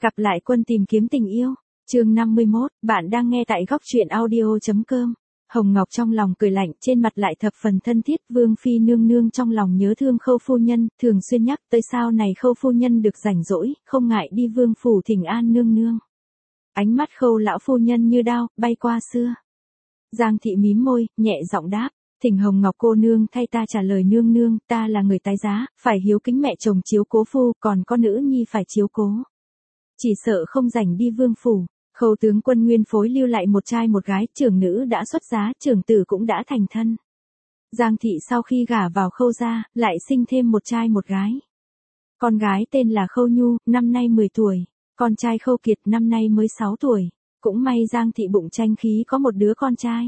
Gặp lại quân tìm kiếm tình yêu. Chương 51, bạn đang nghe tại góc truyện audio.com. Hồng Ngọc trong lòng cười lạnh, trên mặt lại thập phần thân thiết. Vương phi nương nương trong lòng nhớ thương Khâu phu nhân, thường xuyên nhắc tới sau này Khâu phu nhân được rảnh rỗi, không ngại đi vương phủ thỉnh an nương nương. Ánh mắt Khâu lão phu nhân như đao, bay qua xưa. Giang thị mím môi, nhẹ giọng đáp. Thỉnh Hồng Ngọc cô nương thay ta trả lời nương nương, ta là người tái giá, phải hiếu kính mẹ chồng chiếu cố phu, còn có nữ nhi phải chiếu cố. Chỉ sợ không rảnh đi vương phủ. Khâu tướng quân nguyên phối lưu lại một trai một gái, trưởng nữ đã xuất giá, trưởng tử cũng đã thành thân. Giang thị sau khi gả vào Khâu gia, lại sinh thêm một trai một gái. Con gái tên là Khâu Nhu, năm nay 10 tuổi, con trai Khâu Kiệt năm nay mới 6 tuổi, cũng may Giang thị bụng tranh khí có một đứa con trai.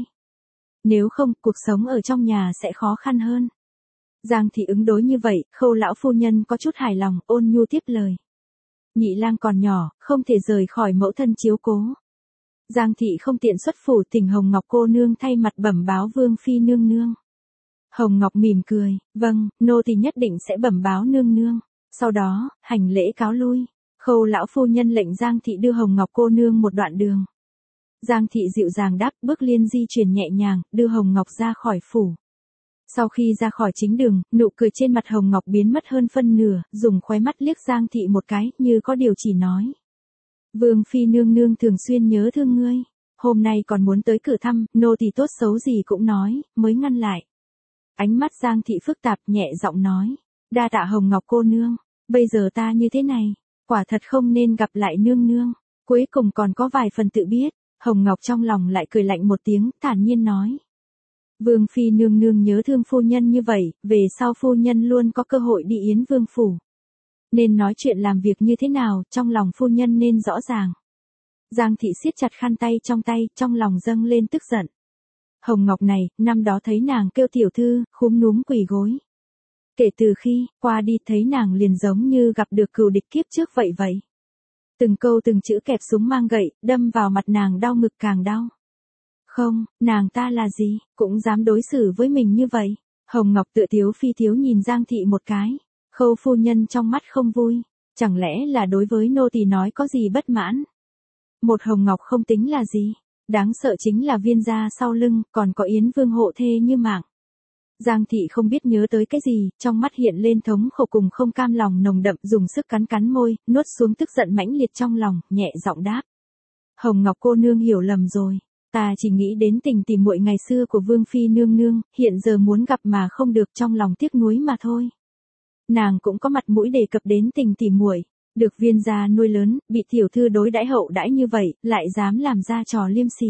Nếu không, cuộc sống ở trong nhà sẽ khó khăn hơn. Giang thị ứng đối như vậy, Khâu lão phu nhân có chút hài lòng, ôn nhu tiếp lời. Nhị lang còn nhỏ, không thể rời khỏi mẫu thân chiếu cố. Giang thị không tiện xuất phủ, thỉnh Hồng Ngọc cô nương thay mặt bẩm báo vương phi nương nương. Hồng Ngọc mỉm cười, vâng, nô tỳ nhất định sẽ bẩm báo nương nương. Sau đó, hành lễ cáo lui. Khâu lão phu nhân lệnh Giang thị đưa Hồng Ngọc cô nương một đoạn đường. Giang thị dịu dàng đáp, bước liên di chuyển nhẹ nhàng, đưa Hồng Ngọc ra khỏi phủ. Sau khi ra khỏi chính đường, nụ cười trên mặt Hồng Ngọc biến mất hơn phân nửa, dùng khóe mắt liếc Giang thị một cái, như có điều chỉ nói. Vương phi nương nương thường xuyên nhớ thương ngươi, hôm nay còn muốn tới cửa thăm, nô tỳ tốt xấu gì cũng nói, mới ngăn lại. Ánh mắt Giang thị phức tạp, nhẹ giọng nói, đa tạ Hồng Ngọc cô nương, bây giờ ta như thế này, quả thật không nên gặp lại nương nương, cuối cùng còn có vài phần tự biết. Hồng Ngọc trong lòng lại cười lạnh một tiếng, thản nhiên nói. Vương phi nương nương nhớ thương phu nhân như vậy, về sau phu nhân luôn có cơ hội đi Yến Vương phủ. Nên nói chuyện làm việc như thế nào, trong lòng phu nhân nên rõ ràng. Giang thị siết chặt khăn tay, trong lòng dâng lên tức giận. Hồng Ngọc này, năm đó thấy nàng kêu tiểu thư, khúm núm quỳ gối. Kể từ khi, qua đi thấy nàng liền giống như gặp được cừu địch kiếp trước vậy. Từng câu từng chữ kẹp súng mang gậy, đâm vào mặt nàng đau ngực càng đau. Không, nàng ta là gì, cũng dám đối xử với mình như vậy. Hồng Ngọc tựa tiếu phi tiếu nhìn Giang thị một cái. Khâu phu nhân trong mắt không vui. Chẳng lẽ là đối với nô tỳ nói có gì bất mãn? Một Hồng Ngọc không tính là gì. Đáng sợ chính là viên gia sau lưng, còn có Yến Vương hộ thê như mạng. Giang thị không biết nhớ tới cái gì, trong mắt hiện lên thống khổ cùng không cam lòng nồng đậm, dùng sức cắn môi, nuốt xuống tức giận mãnh liệt trong lòng, nhẹ giọng đáp. Hồng Ngọc cô nương hiểu lầm rồi, ta chỉ nghĩ đến tình tỉ muội ngày xưa của vương phi nương nương, hiện giờ muốn gặp mà không được, trong lòng tiếc nuối mà thôi. Nàng cũng có mặt mũi đề cập đến tình tỉ muội, được viên gia nuôi lớn, bị tiểu thư đối đãi hậu đãi như vậy, lại dám làm ra trò liêm sỉ.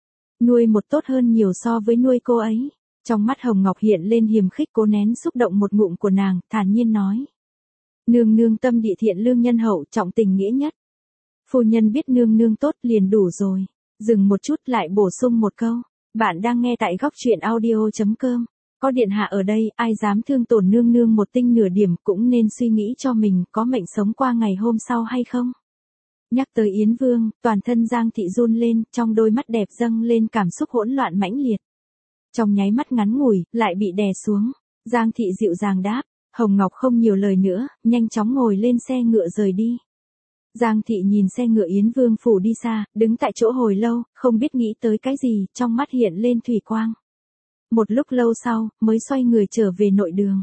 Nuôi một tốt hơn nhiều so với nuôi cô ấy. Trong mắt Hồng Ngọc hiện lên hiềm khích, cố nén xúc động một ngụm của nàng, thản nhiên nói. Nương nương tâm địa thiện lương nhân hậu, trọng tình nghĩa nhất. Phu nhân biết nương nương tốt liền đủ rồi. Dừng một chút lại bổ sung một câu. Bạn đang nghe tại góc truyện audio.com. Có điện hạ ở đây, ai dám thương tổn nương nương một tinh nửa điểm cũng nên suy nghĩ cho mình có mệnh sống qua ngày hôm sau hay không. Nhắc tới Yến Vương, toàn thân Giang thị run lên, trong đôi mắt đẹp dâng lên cảm xúc hỗn loạn mãnh liệt. Trong nháy mắt ngắn ngủi, lại bị đè xuống. Giang thị dịu dàng đáp. Hồng Ngọc không nhiều lời nữa, nhanh chóng ngồi lên xe ngựa rời đi. Giang thị nhìn xe ngựa Yến Vương phủ đi xa, đứng tại chỗ hồi lâu, không biết nghĩ tới cái gì, trong mắt hiện lên thủy quang. Một lúc lâu sau, mới xoay người trở về nội đường.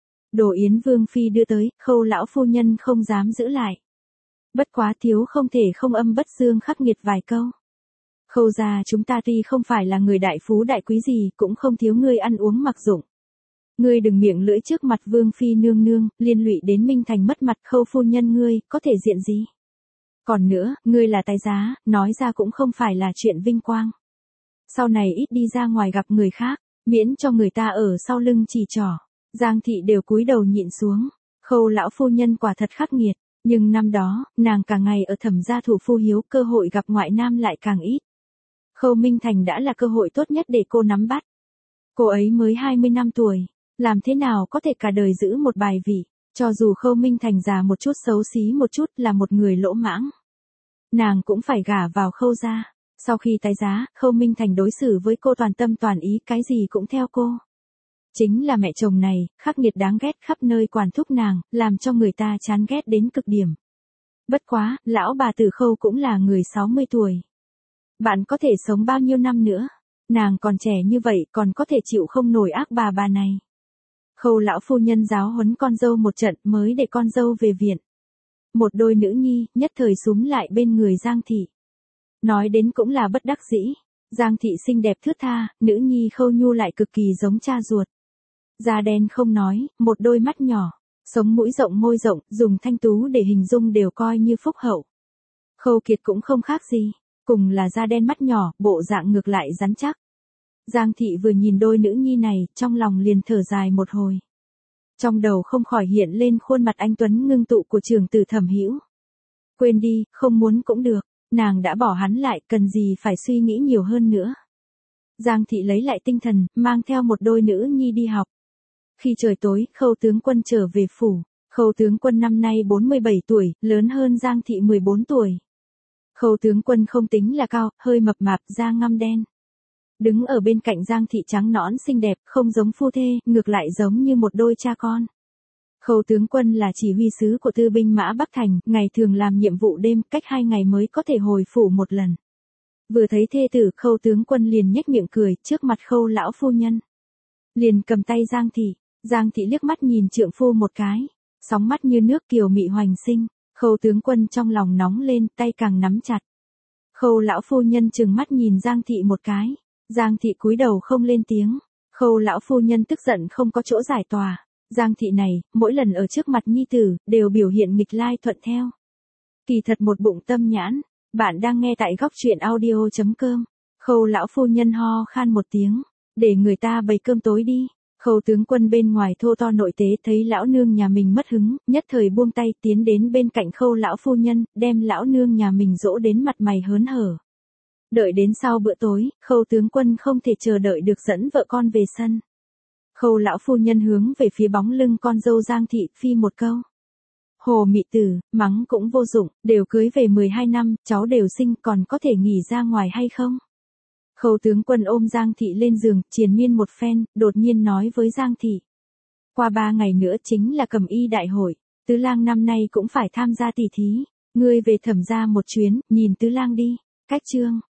Đồ Yến Vương phi đưa tới, Khâu lão phu nhân không dám giữ lại. Bất quá thiếu không thể không âm bất dương khắc nghiệt vài câu. Khâu gia chúng ta tuy không phải là người đại phú đại quý gì, cũng không thiếu ngươi ăn uống mặc dụng. Ngươi đừng miệng lưỡi trước mặt vương phi nương nương, liên lụy đến Minh Thành mất mặt. Khâu phu nhân ngươi, có thể diện gì? Còn nữa, ngươi là tài giá, nói ra cũng không phải là chuyện vinh quang. Sau này ít đi ra ngoài gặp người khác, miễn cho người ta ở sau lưng chỉ trỏ. Giang thị đều cúi đầu nhịn xuống. Khâu lão phu nhân quả thật khắc nghiệt, nhưng năm đó, nàng cả ngày ở Thẩm gia thủ phu hiếu, cơ hội gặp ngoại nam lại càng ít. Khâu Minh Thành đã là cơ hội tốt nhất để cô nắm bắt. Cô ấy mới 20 năm tuổi, làm thế nào có thể cả đời giữ một bài vị, cho dù Khâu Minh Thành già một chút, xấu xí một chút, là một người lỗ mãng. Nàng cũng phải gả vào Khâu gia. Sau khi tái giá, Khâu Minh Thành đối xử với cô toàn tâm toàn ý, cái gì cũng theo cô. Chính là mẹ chồng này, khắc nghiệt đáng ghét, khắp nơi quản thúc nàng, làm cho người ta chán ghét đến cực điểm. Bất quá, lão bà Từ Khâu cũng là người 60 tuổi. Bạn có thể sống bao nhiêu năm nữa? Nàng còn trẻ như vậy còn có thể chịu không nổi ác bà này. Khâu lão phu nhân giáo huấn con dâu một trận mới để con dâu về viện. Một đôi nữ nhi, nhất thời súm lại bên người Giang thị. Nói đến cũng là bất đắc dĩ. Giang thị xinh đẹp thướt tha, nữ nhi Khâu Nhu lại cực kỳ giống cha ruột. Da đen không nói, một đôi mắt nhỏ, sống mũi rộng môi rộng, dùng thanh tú để hình dung đều coi như phúc hậu. Khâu Kiệt cũng không khác gì, cùng là da đen mắt nhỏ, bộ dạng ngược lại rắn chắc. Giang thị vừa nhìn đôi nữ nhi này, trong lòng liền thở dài một hồi. Trong đầu không khỏi hiện lên khuôn mặt anh tuấn ngưng tụ của trưởng tử Thẩm Hữu. Quên đi, không muốn cũng được, nàng đã bỏ hắn lại, cần gì phải suy nghĩ nhiều hơn nữa. Giang thị lấy lại tinh thần, mang theo một đôi nữ nhi đi học. Khi trời tối, Khâu tướng quân trở về phủ. Khâu tướng quân năm nay 47 tuổi, lớn hơn Giang thị 14 tuổi. Khâu tướng quân không tính là cao, hơi mập mạp, da ngăm đen. Đứng ở bên cạnh Giang thị trắng nõn xinh đẹp, không giống phu thê, ngược lại giống như một đôi cha con. Khâu tướng quân là chỉ huy sứ của tư binh mã Bắc Thành, ngày thường làm nhiệm vụ đêm, cách 2 ngày mới có thể hồi phủ một lần. Vừa thấy thê tử, Khâu tướng quân liền nhếch miệng cười, trước mặt Khâu lão phu nhân. Liền cầm tay Giang thị liếc mắt nhìn trượng phu một cái, sóng mắt như nước kiều mị hoành sinh. Khâu tướng quân trong lòng nóng lên, tay càng nắm chặt. Khâu lão phu nhân trừng mắt nhìn Giang thị một cái. Giang thị cúi đầu không lên tiếng. Khâu lão phu nhân tức giận không có chỗ giải tỏa. Giang thị này, mỗi lần ở trước mặt nhi tử, đều biểu hiện nghịch lai thuận theo. Kỳ thật một bụng tâm nhãn. Bạn đang nghe tại góc truyện audio.com. Khâu lão phu nhân ho khan một tiếng. Để người ta bày cơm tối đi. Khâu tướng quân bên ngoài thô to nội tế thấy lão nương nhà mình mất hứng, nhất thời buông tay tiến đến bên cạnh Khâu lão phu nhân, đem lão nương nhà mình dỗ đến mặt mày hớn hở. Đợi đến sau bữa tối, Khâu tướng quân không thể chờ đợi được dẫn vợ con về sân. Khâu lão phu nhân hướng về phía bóng lưng con dâu Giang thị, phi một câu. Hồ mị tử, mắng cũng vô dụng, đều cưới về 12 năm, cháu đều sinh, còn có thể nghỉ ra ngoài hay không? Khâu tướng quân ôm Giang thị lên giường, triền miên một phen, đột nhiên nói với Giang thị. Qua 3 ngày nữa chính là Cẩm Y đại hội, Tứ lang năm nay cũng phải tham gia tỷ thí, ngươi về Thẩm gia một chuyến, nhìn Tứ lang đi. Cách chương